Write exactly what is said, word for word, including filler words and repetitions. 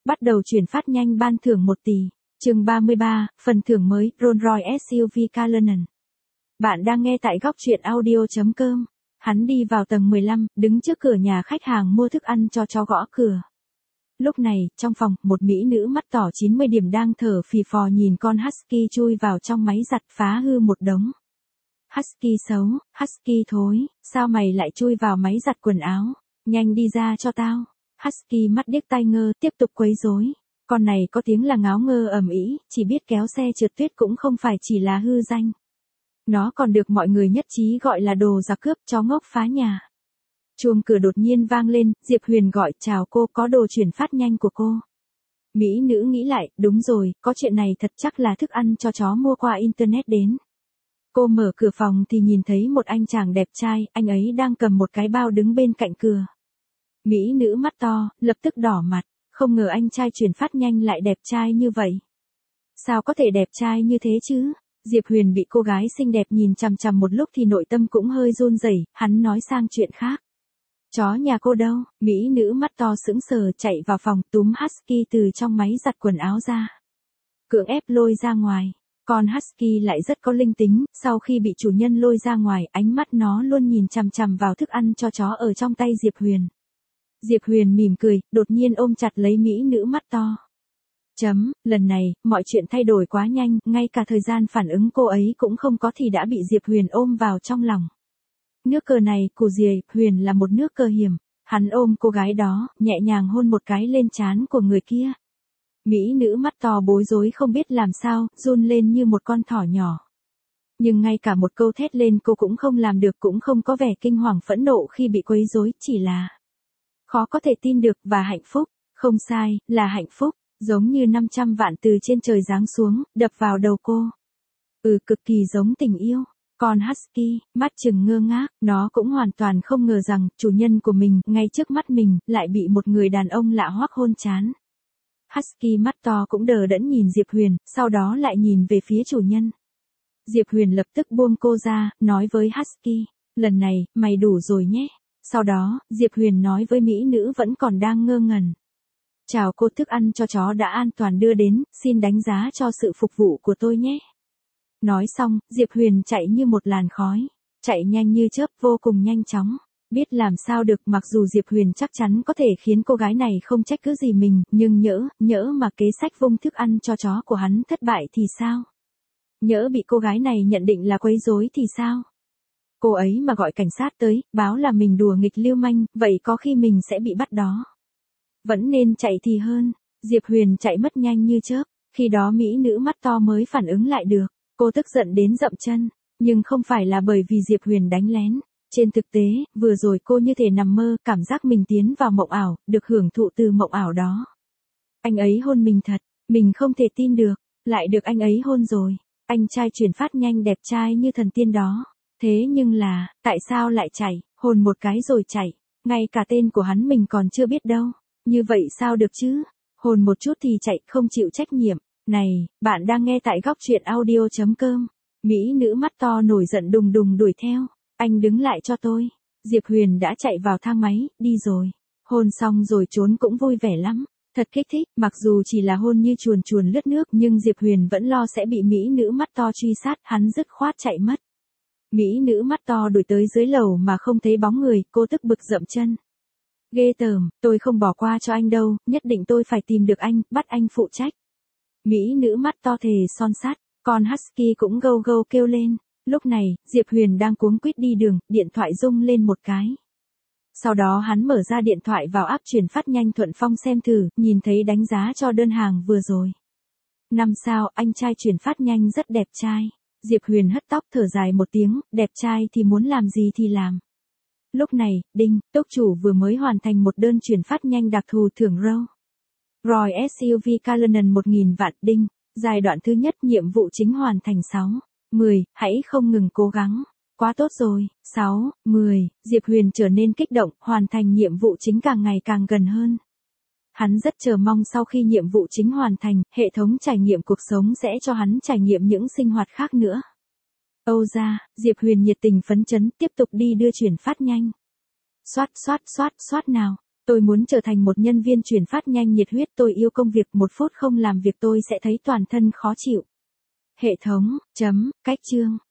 bắt đầu chuyển phát nhanh ban thưởng một tỷ. Chương ba mươi ba, phần thưởng mới, Rolls-Royce ét u vê Cullinan. Bạn đang nghe tại góc truyện audio chấm com. Hắn đi vào tầng mười lăm, đứng trước cửa nhà khách hàng mua thức ăn cho chó gõ cửa. Lúc này, trong phòng, một mỹ nữ mắt đỏ chín mươi điểm đang thở phì phò nhìn con husky chui vào trong máy giặt phá hư một đống. Husky xấu, husky thối, sao mày lại chui vào máy giặt quần áo? Nhanh đi ra cho tao. Husky mắt điếc tai ngơ, tiếp tục quấy rối. Con này có tiếng là ngáo ngơ ầm ĩ, chỉ biết kéo xe trượt tuyết cũng không phải chỉ là hư danh. Nó còn được mọi người nhất trí gọi là đồ giặc cướp, chó ngốc phá nhà. Chuông cửa đột nhiên vang lên, Diệp Huyền gọi, chào cô, có đồ chuyển phát nhanh của cô. Mỹ nữ nghĩ lại, đúng rồi, có chuyện này thật, chắc là thức ăn cho chó mua qua internet đến. Cô mở cửa phòng thì nhìn thấy một anh chàng đẹp trai, anh ấy đang cầm một cái bao đứng bên cạnh cửa. Mỹ nữ mắt to, lập tức đỏ mặt, không ngờ anh trai chuyển phát nhanh lại đẹp trai như vậy. Sao có thể đẹp trai như thế chứ? Diệp Huyền bị cô gái xinh đẹp nhìn chằm chằm một lúc thì nội tâm cũng hơi run rẩy, hắn nói sang chuyện khác. Chó nhà cô đâu? Mỹ nữ mắt to sững sờ chạy vào phòng túm husky từ trong máy giặt quần áo ra. Cưỡng ép lôi ra ngoài. Con husky lại rất có linh tính, sau khi bị chủ nhân lôi ra ngoài, ánh mắt nó luôn nhìn chằm chằm vào thức ăn cho chó ở trong tay Diệp Huyền. Diệp Huyền mỉm cười, đột nhiên ôm chặt lấy mỹ nữ mắt to. Chấm, lần này, mọi chuyện thay đổi quá nhanh, ngay cả thời gian phản ứng cô ấy cũng không có thì đã bị Diệp Huyền ôm vào trong lòng. Nước cờ này của Diệp Huyền là một nước cờ hiểm, hắn ôm cô gái đó, nhẹ nhàng hôn một cái lên trán của người kia. Mỹ nữ mắt to bối rối không biết làm sao, run lên như một con thỏ nhỏ. Nhưng ngay cả một câu thét lên cô cũng không làm được, cũng không có vẻ kinh hoàng phẫn nộ khi bị quấy rối, chỉ là khó có thể tin được và hạnh phúc, không sai, là hạnh phúc, giống như năm trăm vạn từ trên trời giáng xuống, đập vào đầu cô. Ừ, cực kỳ giống tình yêu. Con husky, mắt trừng ngơ ngác, nó cũng hoàn toàn không ngờ rằng chủ nhân của mình, ngay trước mắt mình, lại bị một người đàn ông lạ hoắc hôn trán. Husky mắt to cũng đờ đẫn nhìn Diệp Huyền, sau đó lại nhìn về phía chủ nhân. Diệp Huyền lập tức buông cô ra, nói với Husky, lần này, mày đủ rồi nhé. Sau đó, Diệp Huyền nói với mỹ nữ vẫn còn đang ngơ ngẩn. Chào cô, thức ăn cho chó đã an toàn đưa đến, xin đánh giá cho sự phục vụ của tôi nhé. Nói xong, Diệp Huyền chạy như một làn khói, chạy nhanh như chớp, vô cùng nhanh chóng. Biết làm sao được, mặc dù Diệp Huyền chắc chắn có thể khiến cô gái này không trách cứ gì mình, nhưng nhỡ, nhỡ mà kế sách vung thức ăn cho chó của hắn thất bại thì sao? Nhỡ bị cô gái này nhận định là quấy rối thì sao? Cô ấy mà gọi cảnh sát tới, báo là mình đùa nghịch lưu manh, vậy có khi mình sẽ bị bắt đó. Vẫn nên chạy thì hơn. Diệp Huyền chạy mất nhanh như chớp, khi đó mỹ nữ mắt to mới phản ứng lại được. Cô tức giận đến dậm chân, nhưng không phải là bởi vì Diệp Huyền đánh lén. Trên thực tế, vừa rồi cô như thể nằm mơ, cảm giác mình tiến vào mộng ảo, được hưởng thụ từ mộng ảo đó. Anh ấy hôn mình thật, mình không thể tin được, lại được anh ấy hôn rồi. Anh trai chuyển phát nhanh đẹp trai như thần tiên đó. Thế nhưng là, tại sao lại chạy, hôn một cái rồi chạy, ngay cả tên của hắn mình còn chưa biết đâu. Như vậy sao được chứ? Hôn một chút thì chạy, không chịu trách nhiệm. Này, bạn đang nghe tại góc truyện audio chấm com. Mỹ nữ mắt to nổi giận đùng đùng đuổi theo. Anh đứng lại cho tôi. Diệp Huyền đã chạy vào thang máy, đi rồi. Hôn xong rồi trốn cũng vui vẻ lắm. Thật kích thích, mặc dù chỉ là hôn như chuồn chuồn lướt nước nhưng Diệp Huyền vẫn lo sẽ bị mỹ nữ mắt to truy sát, hắn dứt khoát chạy mất. Mỹ nữ mắt to đuổi tới dưới lầu mà không thấy bóng người, cô tức bực dậm chân. Ghê tởm, tôi không bỏ qua cho anh đâu, nhất định tôi phải tìm được anh, bắt anh phụ trách. Mỹ nữ mắt to thề son sắt, con husky cũng gâu gâu kêu lên. Lúc này, Diệp Huyền đang cuống quýt đi đường, điện thoại rung lên một cái. Sau đó hắn mở ra điện thoại vào app chuyển phát nhanh Thuận Phong xem thử, nhìn thấy đánh giá cho đơn hàng vừa rồi. Năm sao, anh trai chuyển phát nhanh rất đẹp trai. Diệp Huyền hất tóc thở dài một tiếng, đẹp trai thì muốn làm gì thì làm. Lúc này, đinh, túc chủ vừa mới hoàn thành một đơn chuyển phát nhanh đặc thù thưởng Rolls Royce ét u vê Cullinan một nghìn vạn, đinh. Giai đoạn thứ nhất nhiệm vụ chính hoàn thành sáu. mười, hãy không ngừng cố gắng. Quá tốt rồi. sáu, mười, Diệp Huyền trở nên kích động, hoàn thành nhiệm vụ chính càng ngày càng gần hơn. Hắn rất chờ mong sau khi nhiệm vụ chính hoàn thành, hệ thống trải nghiệm cuộc sống sẽ cho hắn trải nghiệm những sinh hoạt khác nữa. Âu ra, Diệp Huyền nhiệt tình phấn chấn, tiếp tục đi đưa chuyển phát nhanh. Xoát xoát xoát xoát nào. Tôi muốn trở thành một nhân viên chuyển phát nhanh nhiệt huyết, tôi yêu công việc, một phút không làm việc tôi sẽ thấy toàn thân khó chịu. Hệ thống, chấm, cách chương.